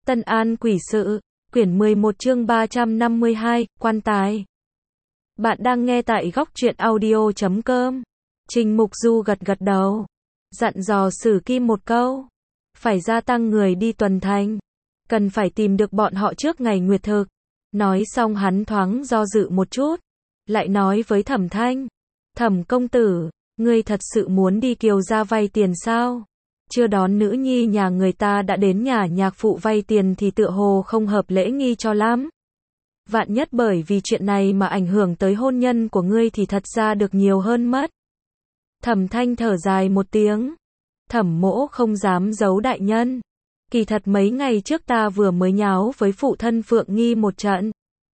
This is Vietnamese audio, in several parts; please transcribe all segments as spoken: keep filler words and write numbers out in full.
Tân An Quỷ Sự, quyển mười một chương ba trăm năm mươi hai, quan tài. Bạn đang nghe tại góc truyện audio chấm com. Trình Mục Du gật gật đầu, dặn dò Sử Kim một câu, phải gia tăng người đi tuần thành, cần phải tìm được bọn họ trước ngày nguyệt thực. Nói xong hắn thoáng do dự một chút, lại nói với Thẩm Thanh, Thẩm công tử, ngươi thật sự muốn đi Kiều gia vay tiền sao? Chưa đón nữ nhi nhà người ta đã đến nhà nhạc phụ vay tiền thì tựa hồ không hợp lễ nghi cho lắm. Vạn nhất bởi vì chuyện này mà ảnh hưởng tới hôn nhân của ngươi thì thật ra được nhiều hơn mất. Thẩm Thanh thở dài một tiếng. Thẩm mỗ không dám giấu đại nhân. Kỳ thật mấy ngày trước ta vừa mới nháo với phụ thân Phượng Nghi một trận.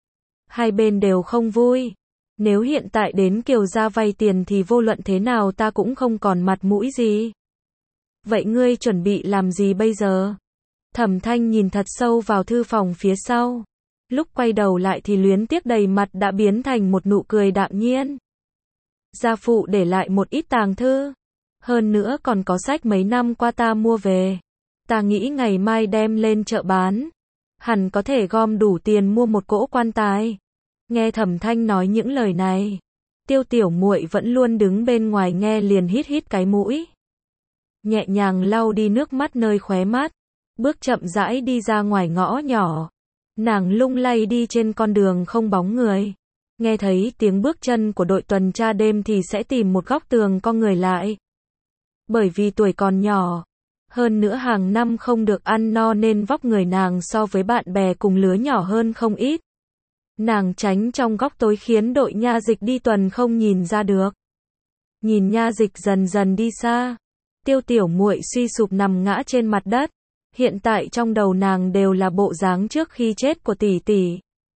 Hai bên đều không vui. Nếu hiện tại đến Kiều gia vay tiền thì vô luận thế nào ta cũng không còn mặt mũi gì. Vậy ngươi chuẩn bị làm gì bây giờ? Thẩm Thanh nhìn thật sâu vào thư phòng phía sau. Lúc quay đầu lại thì luyến tiếc đầy mặt đã biến thành một nụ cười đạm nhiên. Gia phụ để lại một ít tàng thư. Hơn nữa còn có sách mấy năm qua ta mua về. Ta nghĩ ngày mai đem lên chợ bán. Hẳn có thể gom đủ tiền mua một cỗ quan tài. Nghe Thẩm Thanh nói những lời này, Tiêu Tiểu Muội vẫn luôn đứng bên ngoài nghe liền hít hít cái mũi. Nhẹ nhàng lau đi nước mắt nơi khóe mắt, bước chậm rãi đi ra ngoài ngõ nhỏ. Nàng lung lay đi trên con đường không bóng người. Nghe thấy tiếng bước chân của đội tuần tra đêm thì sẽ tìm một góc tường co người lại. Bởi vì tuổi còn nhỏ, hơn nữa hàng năm không được ăn no nên vóc người nàng so với bạn bè cùng lứa nhỏ hơn không ít. Nàng tránh trong góc tối khiến đội nha dịch đi tuần không nhìn ra được. Nhìn nha dịch dần dần đi xa, Tiêu Tiểu Muội suy sụp nằm ngã trên mặt đất. Hiện tại trong đầu nàng đều là bộ dáng trước khi chết của tỷ tỷ.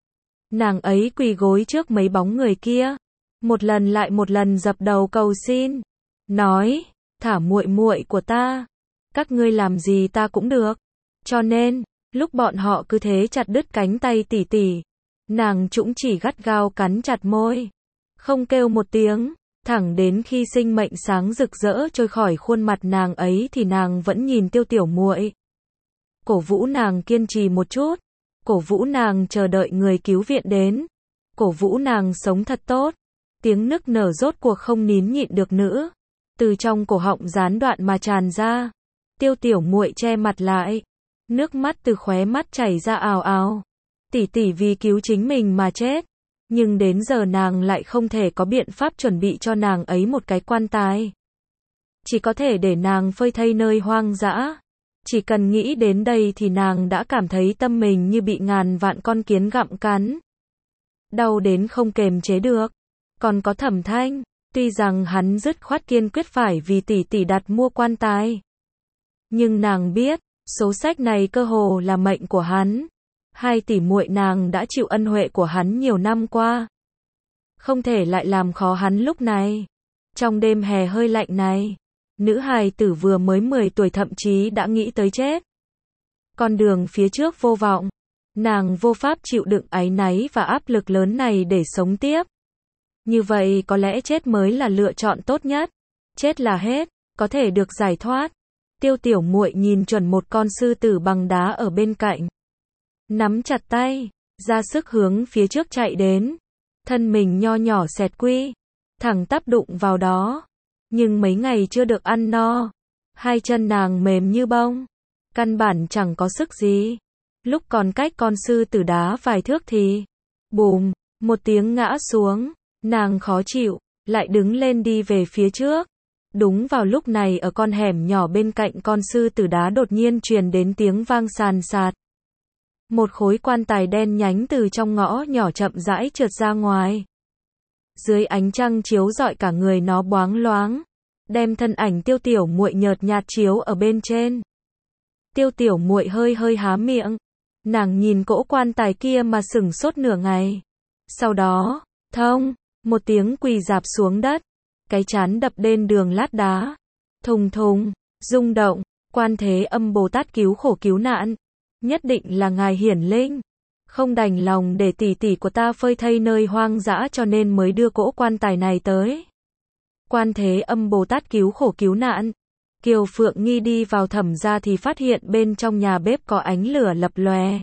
Nàng ấy quỳ gối trước mấy bóng người kia, một lần lại một lần dập đầu cầu xin, nói: "Thả muội muội của ta, các ngươi làm gì ta cũng được." Cho nên, lúc bọn họ cứ thế chặt đứt cánh tay tỷ tỷ, nàng cũng chỉ gắt gao cắn chặt môi, không kêu một tiếng. Thẳng đến khi sinh mệnh sáng rực rỡ trôi khỏi khuôn mặt nàng ấy thì nàng vẫn nhìn Tiêu Tiểu Muội, cổ vũ nàng kiên trì một chút, cổ vũ nàng chờ đợi người cứu viện đến, cổ vũ nàng sống thật tốt. Tiếng nức nở rốt cuộc không nín nhịn được nữa, từ trong cổ họng gián đoạn mà tràn ra. Tiêu Tiểu Muội che mặt lại, nước mắt từ khóe mắt chảy ra ào ào. Tỷ tỷ vì cứu chính mình mà chết, nhưng đến giờ nàng lại không thể có biện pháp chuẩn bị cho nàng ấy một cái quan tài. Chỉ có thể để nàng phơi thây nơi hoang dã. Chỉ cần nghĩ đến đây thì nàng đã cảm thấy tâm mình như bị ngàn vạn con kiến gặm cắn. Đau đến không kềm chế được. Còn có Thẩm Thanh, tuy rằng hắn dứt khoát kiên quyết phải vì tỷ tỷ đặt mua quan tài. Nhưng nàng biết, số sách này cơ hồ là mệnh của hắn. Hai tỷ muội nàng đã chịu ân huệ của hắn nhiều năm qua. Không thể lại làm khó hắn lúc này. Trong đêm hè hơi lạnh này, nữ hài tử vừa mới mười tuổi thậm chí đã nghĩ tới chết. Con đường phía trước vô vọng, nàng vô pháp chịu đựng áy náy và áp lực lớn này để sống tiếp. Như vậy có lẽ chết mới là lựa chọn tốt nhất. Chết là hết, có thể được giải thoát. Tiêu Tiểu Muội nhìn chuẩn một con sư tử bằng đá ở bên cạnh, nắm chặt tay, ra sức hướng phía trước chạy đến. Thân mình nho nhỏ xẹt quy, thẳng tắp đụng vào đó. Nhưng mấy ngày chưa được ăn no, hai chân nàng mềm như bông, căn bản chẳng có sức gì. Lúc còn cách con sư tử đá vài thước thì bùm, một tiếng ngã xuống. Nàng khó chịu, lại đứng lên đi về phía trước. Đúng vào lúc này ở con hẻm nhỏ bên cạnh con sư tử đá đột nhiên truyền đến tiếng vang sàn sạt. Một khối quan tài đen nhánh từ trong ngõ nhỏ chậm rãi trượt ra ngoài. Dưới ánh trăng chiếu rọi cả người nó bóng loáng, đem thân ảnh Tiêu Tiểu Muội nhợt nhạt chiếu ở bên trên. Tiêu Tiểu Muội hơi hơi há miệng, nàng nhìn cỗ quan tài kia mà sửng sốt nửa ngày. Sau đó, thông, một tiếng quỳ rạp xuống đất, cái trán đập lên đường lát đá. Thùng thùng, rung động, Quan Thế Âm Bồ Tát cứu khổ cứu nạn, nhất định là ngài hiển linh. Không đành lòng để tỷ tỷ của ta phơi thây nơi hoang dã cho nên mới đưa cỗ quan tài này tới. Quan Thế Âm Bồ Tát cứu khổ cứu nạn, Kiều Phượng Nghi đi vào Thẩm gia thì phát hiện bên trong nhà bếp có ánh lửa lập lòe.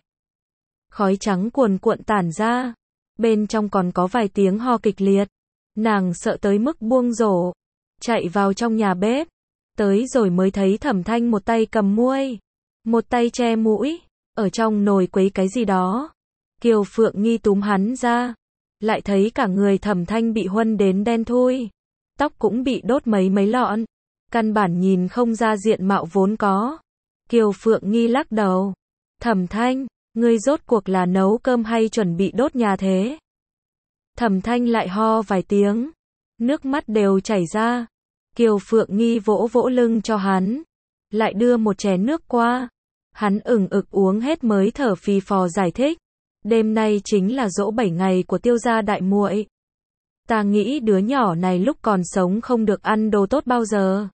Khói trắng cuồn cuộn tản ra. Bên trong còn có vài tiếng ho kịch liệt. Nàng sợ tới mức buông rổ. Chạy vào trong nhà bếp. Tới rồi mới thấy Thẩm Thanh một tay cầm muôi. Một tay che mũi. Ở trong nồi quấy cái gì đó. Kiều Phượng Nghi túm hắn ra. Lại thấy cả người Thẩm Thanh bị huân đến đen thui. Tóc cũng bị đốt mấy mấy lọn. Căn bản nhìn không ra diện mạo vốn có. Kiều Phượng Nghi lắc đầu. Thẩm Thanh, ngươi rốt cuộc là nấu cơm hay chuẩn bị đốt nhà thế? Thẩm Thanh lại ho vài tiếng. Nước mắt đều chảy ra. Kiều Phượng Nghi vỗ vỗ lưng cho hắn. Lại đưa một chén nước qua. Hắn ửng ực uống hết mới thở phì phò giải thích. Đêm nay chính là giỗ bảy ngày của Tiêu gia đại muội. Ta nghĩ đứa nhỏ này lúc còn sống không được ăn đồ tốt bao giờ.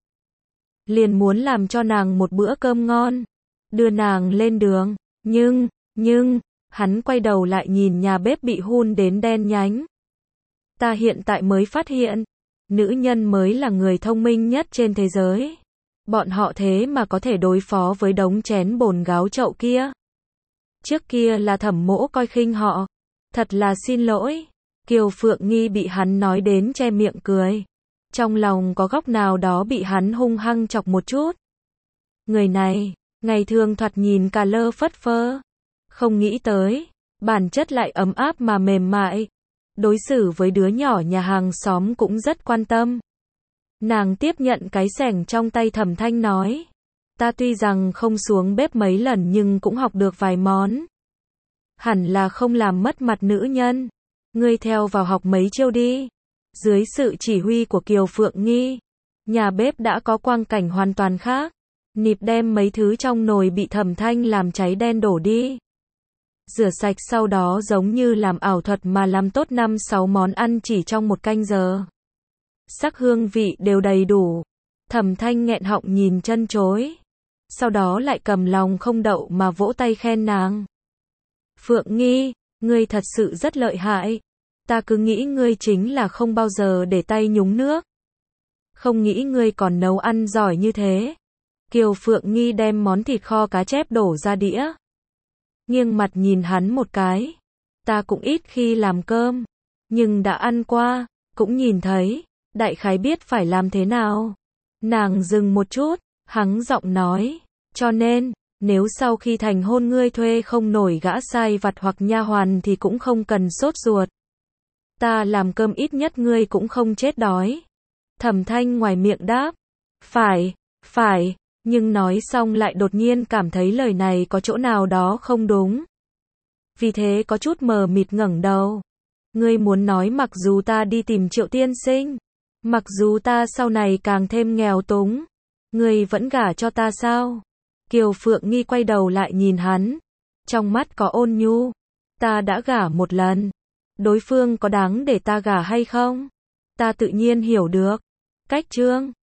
Liền muốn làm cho nàng một bữa cơm ngon. Đưa nàng lên đường. Nhưng, nhưng, hắn quay đầu lại nhìn nhà bếp bị hun đến đen nhánh. Ta hiện tại mới phát hiện. Nữ nhân mới là người thông minh nhất trên thế giới. Bọn họ thế mà có thể đối phó với đống chén bồn gáo chậu kia. Trước kia là Thẩm Mỗ coi khinh họ. Thật là xin lỗi. Kiều Phượng Nghi bị hắn nói đến che miệng cười. Trong lòng có góc nào đó bị hắn hung hăng chọc một chút. Người này, ngày thường thoạt nhìn cà lơ phất phơ. Không nghĩ tới, bản chất lại ấm áp mà mềm mại. Đối xử với đứa nhỏ nhà hàng xóm cũng rất quan tâm. Nàng tiếp nhận cái xẻng trong tay Thẩm Thanh nói. Ta tuy rằng không xuống bếp mấy lần nhưng cũng học được vài món. Hẳn là không làm mất mặt nữ nhân. Ngươi theo vào học mấy chiêu đi. Dưới sự chỉ huy của Kiều Phượng Nghi, nhà bếp đã có quang cảnh hoàn toàn khác. Nịp đem mấy thứ trong nồi bị Thẩm Thanh làm cháy đen đổ đi. Rửa sạch sau đó giống như làm ảo thuật mà làm tốt năm sáu món ăn chỉ trong một canh giờ. Sắc hương vị đều đầy đủ. Thẩm Thanh nghẹn họng nhìn chân chối. Sau đó lại cầm lòng không đậu mà vỗ tay khen nàng. Phượng Nghi, ngươi thật sự rất lợi hại. Ta cứ nghĩ ngươi chính là không bao giờ để tay nhúng nước. Không nghĩ ngươi còn nấu ăn giỏi như thế. Kiều Phượng Nghi đem món thịt kho cá chép đổ ra đĩa. Nghiêng mặt nhìn hắn một cái. Ta cũng ít khi làm cơm. Nhưng đã ăn qua, cũng nhìn thấy. Đại khái biết phải làm thế nào. Nàng dừng một chút, hắng giọng nói. Cho nên, nếu sau khi thành hôn ngươi thuê không nổi gã sai vặt hoặc nha hoàn thì cũng không cần sốt ruột. Ta làm cơm ít nhất ngươi cũng không chết đói. Thẩm Thanh ngoài miệng đáp. Phải, phải, nhưng nói xong lại đột nhiên cảm thấy lời này có chỗ nào đó không đúng. Vì thế có chút mờ mịt ngẩng đầu. Ngươi muốn nói mặc dù ta đi tìm Triệu tiên sinh, mặc dù ta sau này càng thêm nghèo túng, ngươi vẫn gả cho ta sao? Kiều Phượng Nghi quay đầu lại nhìn hắn. Trong mắt có ôn nhu. Ta đã gả một lần. Đối phương có đáng để ta gả hay không? Ta tự nhiên hiểu được. Cách chương